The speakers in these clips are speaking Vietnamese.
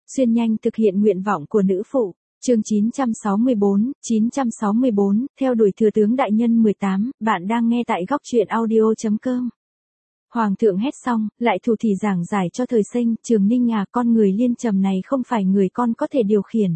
xuyên nhanh thực hiện nguyện vọng của nữ phụ. Chương 964, theo đuổi thừa tướng đại nhân 18, bạn đang nghe tại góc truyện audio.com. Hoàng thượng hét xong, lại thủ thỉ giảng giải cho Thời Sinh, Trường Ninh à, con người Liên Trầm này không phải người con có thể điều khiển.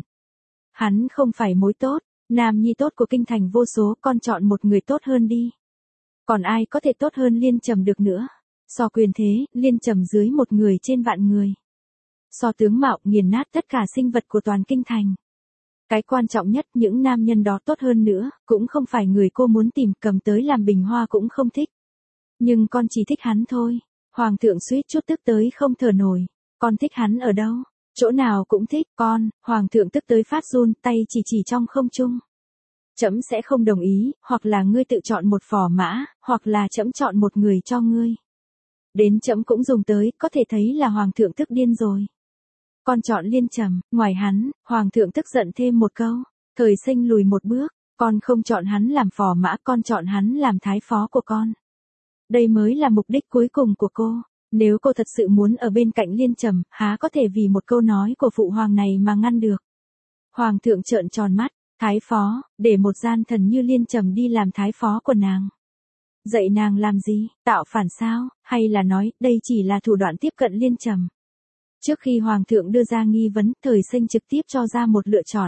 Hắn không phải mối tốt, nam nhi tốt của kinh thành vô số, con chọn một người tốt hơn đi. Còn ai có thể tốt hơn Liên Trầm được nữa? So quyền thế, Liên Trầm dưới một người trên vạn người. So tướng mạo, nghiền nát tất cả sinh vật của toàn kinh thành. Cái quan trọng nhất, những nam nhân đó tốt hơn nữa, cũng không phải người cô muốn tìm, cầm tới làm bình hoa cũng không thích. Nhưng con chỉ thích hắn thôi. Hoàng thượng suýt chút tức tới không thở nổi. Con thích hắn ở đâu? Chỗ nào cũng thích, con. Hoàng thượng tức tới phát run, tay chỉ trong không trung. Trẫm sẽ không đồng ý, hoặc là ngươi tự chọn một phò mã, hoặc là trẫm chọn một người cho ngươi. Đến trẫm cũng dùng tới, có thể thấy là hoàng thượng tức điên rồi. Con chọn Liên Trầm, ngoài hắn, hoàng thượng tức giận thêm một câu. Thời Sinh lùi một bước, con không chọn hắn làm phò mã, con chọn hắn làm thái phó của con. Đây mới là mục đích cuối cùng của cô. Nếu cô thật sự muốn ở bên cạnh Liên Trầm, há có thể vì một câu nói của phụ hoàng này mà ngăn được. Hoàng thượng trợn tròn mắt, thái phó, để một gian thần như Liên Trầm đi làm thái phó của nàng. Dạy nàng làm gì, tạo phản sao, hay là nói, đây chỉ là thủ đoạn tiếp cận Liên Trầm. Trước khi Hoàng thượng đưa ra nghi vấn, Thời Sinh trực tiếp cho ra một lựa chọn.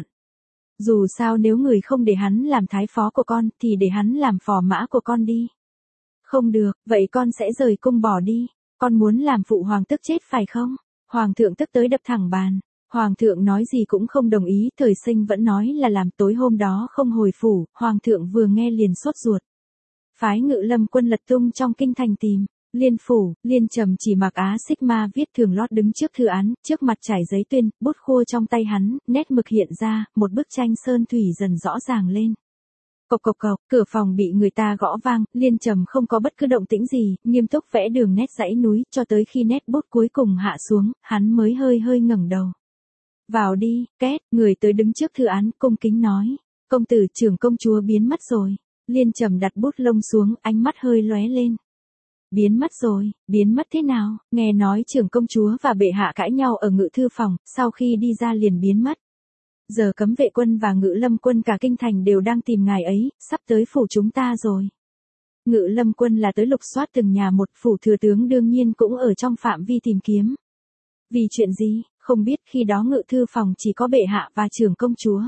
Dù sao nếu người không để hắn làm thái phó của con, thì để hắn làm phò mã của con đi. Không được, vậy con sẽ rời cung bỏ đi. Con muốn làm phụ hoàng tức chết phải không? Hoàng thượng tức tới đập thẳng bàn. Hoàng thượng nói gì cũng không đồng ý, Thời Sinh vẫn nói là làm. Tối hôm đó không hồi phủ, Hoàng thượng vừa nghe liền sốt ruột. Phái Ngự Lâm quân lật tung trong kinh thành tìm. Liên phủ, Liên Trầm chỉ mặc á xích ma viết thường lót đứng trước thư án, trước mặt trải giấy tuyên, bút khô trong tay hắn, nét mực hiện ra, một bức tranh sơn thủy dần rõ ràng lên. Cộc cộc cộc, cửa phòng bị người ta gõ vang, Liên Trầm không có bất cứ động tĩnh gì, nghiêm túc vẽ đường nét dãy núi, cho tới khi nét bút cuối cùng hạ xuống, hắn mới hơi ngẩng đầu. Vào đi, két, người tới đứng trước thư án, cung kính nói. Công tử trưởng công chúa biến mất rồi. Liên Trầm đặt bút lông xuống, ánh mắt hơi lóe lên. Biến mất rồi, biến mất thế nào? Nghe nói trưởng công chúa và bệ hạ cãi nhau ở ngự thư phòng, sau khi đi ra liền biến mất. Giờ cấm vệ quân và Ngự Lâm quân cả kinh thành đều đang tìm ngài ấy, sắp tới phủ chúng ta rồi. Ngự Lâm quân là tới lục soát từng nhà một, phủ thừa tướng đương nhiên cũng ở trong phạm vi tìm kiếm. Vì chuyện gì, không biết, khi đó ngự thư phòng chỉ có bệ hạ và trưởng công chúa.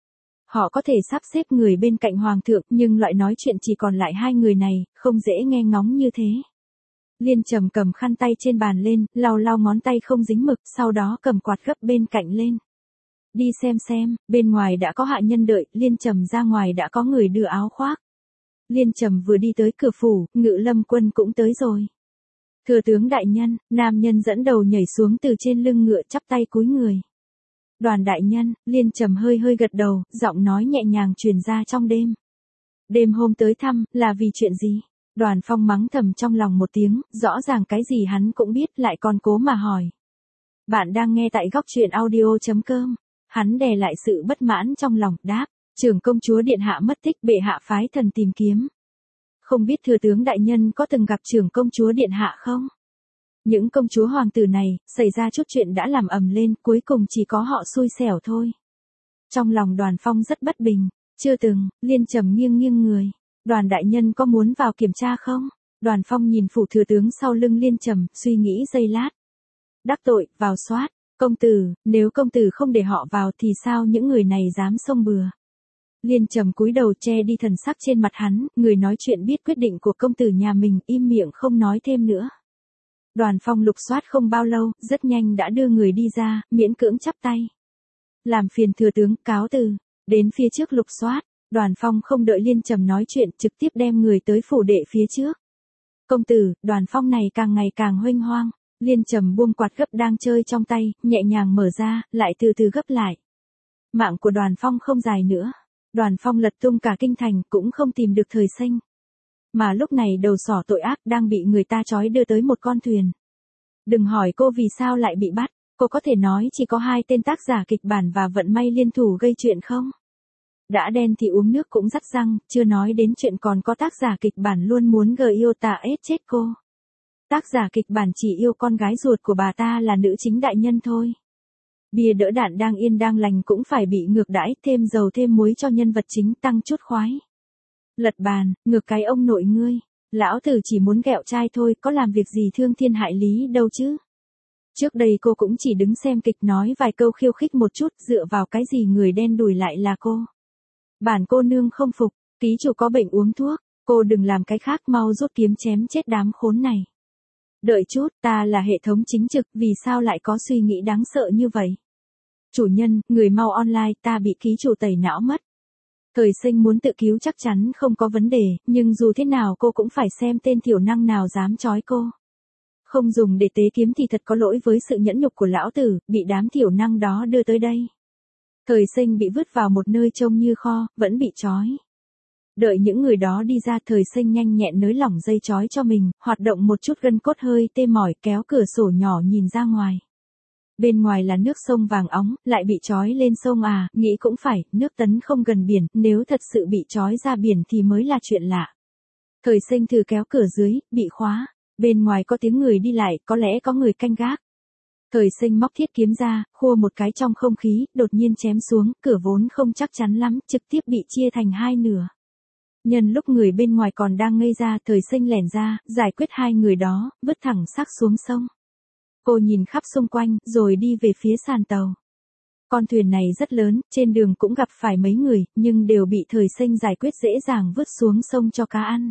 Họ có thể sắp xếp người bên cạnh hoàng thượng, nhưng loại nói chuyện chỉ còn lại hai người này, không dễ nghe ngóng như thế. Liên Trầm cầm khăn tay trên bàn lên, lau ngón tay không dính mực, sau đó cầm quạt gấp bên cạnh lên. Đi xem, bên ngoài đã có hạ nhân đợi, Liên Trầm ra ngoài đã có người đưa áo khoác. Liên Trầm vừa đi tới cửa phủ, Ngự Lâm quân cũng tới rồi. Thừa tướng đại nhân, nam nhân dẫn đầu nhảy xuống từ trên lưng ngựa chắp tay cúi người. Đoàn đại nhân, Liên Trầm hơi gật đầu, giọng nói nhẹ nhàng truyền ra trong đêm. Đêm hôm tới thăm, là vì chuyện gì? Đoàn Phong mắng thầm trong lòng một tiếng, rõ ràng cái gì hắn cũng biết lại còn cố mà hỏi. Bạn đang nghe tại góc truyện audio.com. Hắn đè lại sự bất mãn trong lòng, đáp, trưởng công chúa điện hạ mất tích, bệ hạ phái thần tìm kiếm. Không biết thừa tướng đại nhân có từng gặp trưởng công chúa điện hạ không? Những công chúa hoàng tử này, xảy ra chút chuyện đã làm ầm lên, cuối cùng chỉ có họ xui xẻo thôi. Trong lòng Đoàn Phong rất bất bình, chưa từng. Liên Trầm nghiêng người. Đoàn đại nhân có muốn vào kiểm tra không? Đoàn Phong nhìn phủ thừa tướng sau lưng Liên Trầm, suy nghĩ giây lát. Đắc tội, vào soát. Công tử, nếu công tử không để họ vào thì sao những người này dám xông bừa? Liên Trầm cúi đầu che đi thần sắc trên mặt hắn, người nói chuyện biết quyết định của công tử nhà mình, im miệng không nói thêm nữa. Đoàn Phong lục soát không bao lâu, rất nhanh đã đưa người đi ra, miễn cưỡng chắp tay. Làm phiền thừa tướng, cáo từ. Đến phía trước lục soát, Đoàn Phong không đợi Liên Trầm nói chuyện, trực tiếp đem người tới phủ đệ phía trước. Công tử, Đoàn Phong này càng ngày càng huênh hoang. Liên Trầm buông quạt gấp đang chơi trong tay, nhẹ nhàng mở ra, lại từ từ gấp lại. Mạng của Đoàn Phong không dài nữa. Đoàn Phong lật tung cả kinh thành, cũng không tìm được Thời Sinh. Mà lúc này đầu sỏ tội ác đang bị người ta trói đưa tới một con thuyền. Đừng hỏi cô vì sao lại bị bắt, cô có thể nói chỉ có 2 tên tác giả kịch bản và vận may liên thủ gây chuyện không? Đã đen thì uống nước cũng rắt răng, chưa nói đến chuyện còn có tác giả kịch bản luôn muốn yêu ta ết chết cô. Tác giả kịch bản chỉ yêu con gái ruột của bà ta là nữ chính đại nhân thôi. Bia đỡ đạn đang yên đang lành cũng phải bị ngược đãi, thêm dầu thêm muối cho nhân vật chính tăng chút khoái. Lật bàn, ngược cái ông nội ngươi. Lão tử chỉ muốn ghẹo trai thôi, có làm việc gì thương thiên hại lý đâu chứ. Trước đây cô cũng chỉ đứng xem kịch nói vài câu khiêu khích một chút, dựa vào cái gì người đen đùi lại là cô. Bản cô nương không phục, ký chủ có bệnh uống thuốc, cô đừng làm cái khác, mau rút kiếm chém chết đám khốn này. Đợi chút, ta là hệ thống chính trực, vì sao lại có suy nghĩ đáng sợ như vậy? Chủ nhân, người mau online, ta bị ký chủ tẩy não mất. Thời sinh muốn tự cứu chắc chắn không có vấn đề, nhưng dù thế nào cô cũng phải xem tên thiểu năng nào dám trói cô. Không dùng để tế kiếm thì thật có lỗi với sự nhẫn nhục của lão tử, bị đám thiểu năng đó đưa tới đây. Thời sinh bị vứt vào một nơi trông như kho, vẫn bị trói. Đợi những người đó đi ra, thời sinh nhanh nhẹn nới lỏng dây trói cho mình, hoạt động một chút gân cốt hơi tê mỏi, kéo cửa sổ nhỏ nhìn ra ngoài. Bên ngoài là nước sông vàng óng, lại bị trói lên sông à, nghĩ cũng phải, nước Tấn không gần biển, nếu thật sự bị trói ra biển thì mới là chuyện lạ. Thời sinh thử kéo cửa dưới, bị khóa. Bên ngoài có tiếng người đi lại, có lẽ có người canh gác. Thời sinh móc thiết kiếm ra, khua một cái trong không khí, đột nhiên chém xuống, cửa vốn không chắc chắn lắm, trực tiếp bị chia thành hai nửa. Nhân lúc người bên ngoài còn đang ngây ra, thời sinh lẻn ra, giải quyết hai người đó, vứt thẳng xác xuống sông. Cô nhìn khắp xung quanh, rồi đi về phía sàn tàu. Con thuyền này rất lớn, trên đường cũng gặp phải mấy người, nhưng đều bị thời sinh giải quyết dễ dàng vứt xuống sông cho cá ăn.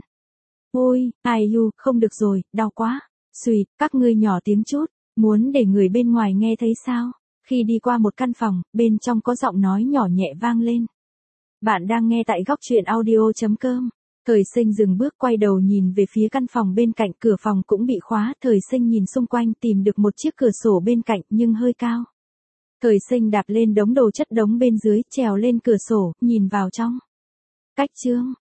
Ôi, ai yu, không được rồi, đau quá. Xùi, các ngươi nhỏ tiếng chút, muốn để người bên ngoài nghe thấy sao? Khi đi qua một căn phòng, bên trong có giọng nói nhỏ nhẹ vang lên. Bạn đang nghe tại góc truyện audio.com. Thời sinh dừng bước quay đầu nhìn về phía căn phòng bên cạnh, cửa phòng cũng bị khóa, thời sinh nhìn xung quanh tìm được một chiếc cửa sổ bên cạnh nhưng hơi cao. Thời sinh đạp lên đống đồ chất đống bên dưới, trèo lên cửa sổ, nhìn vào trong. Cách chương.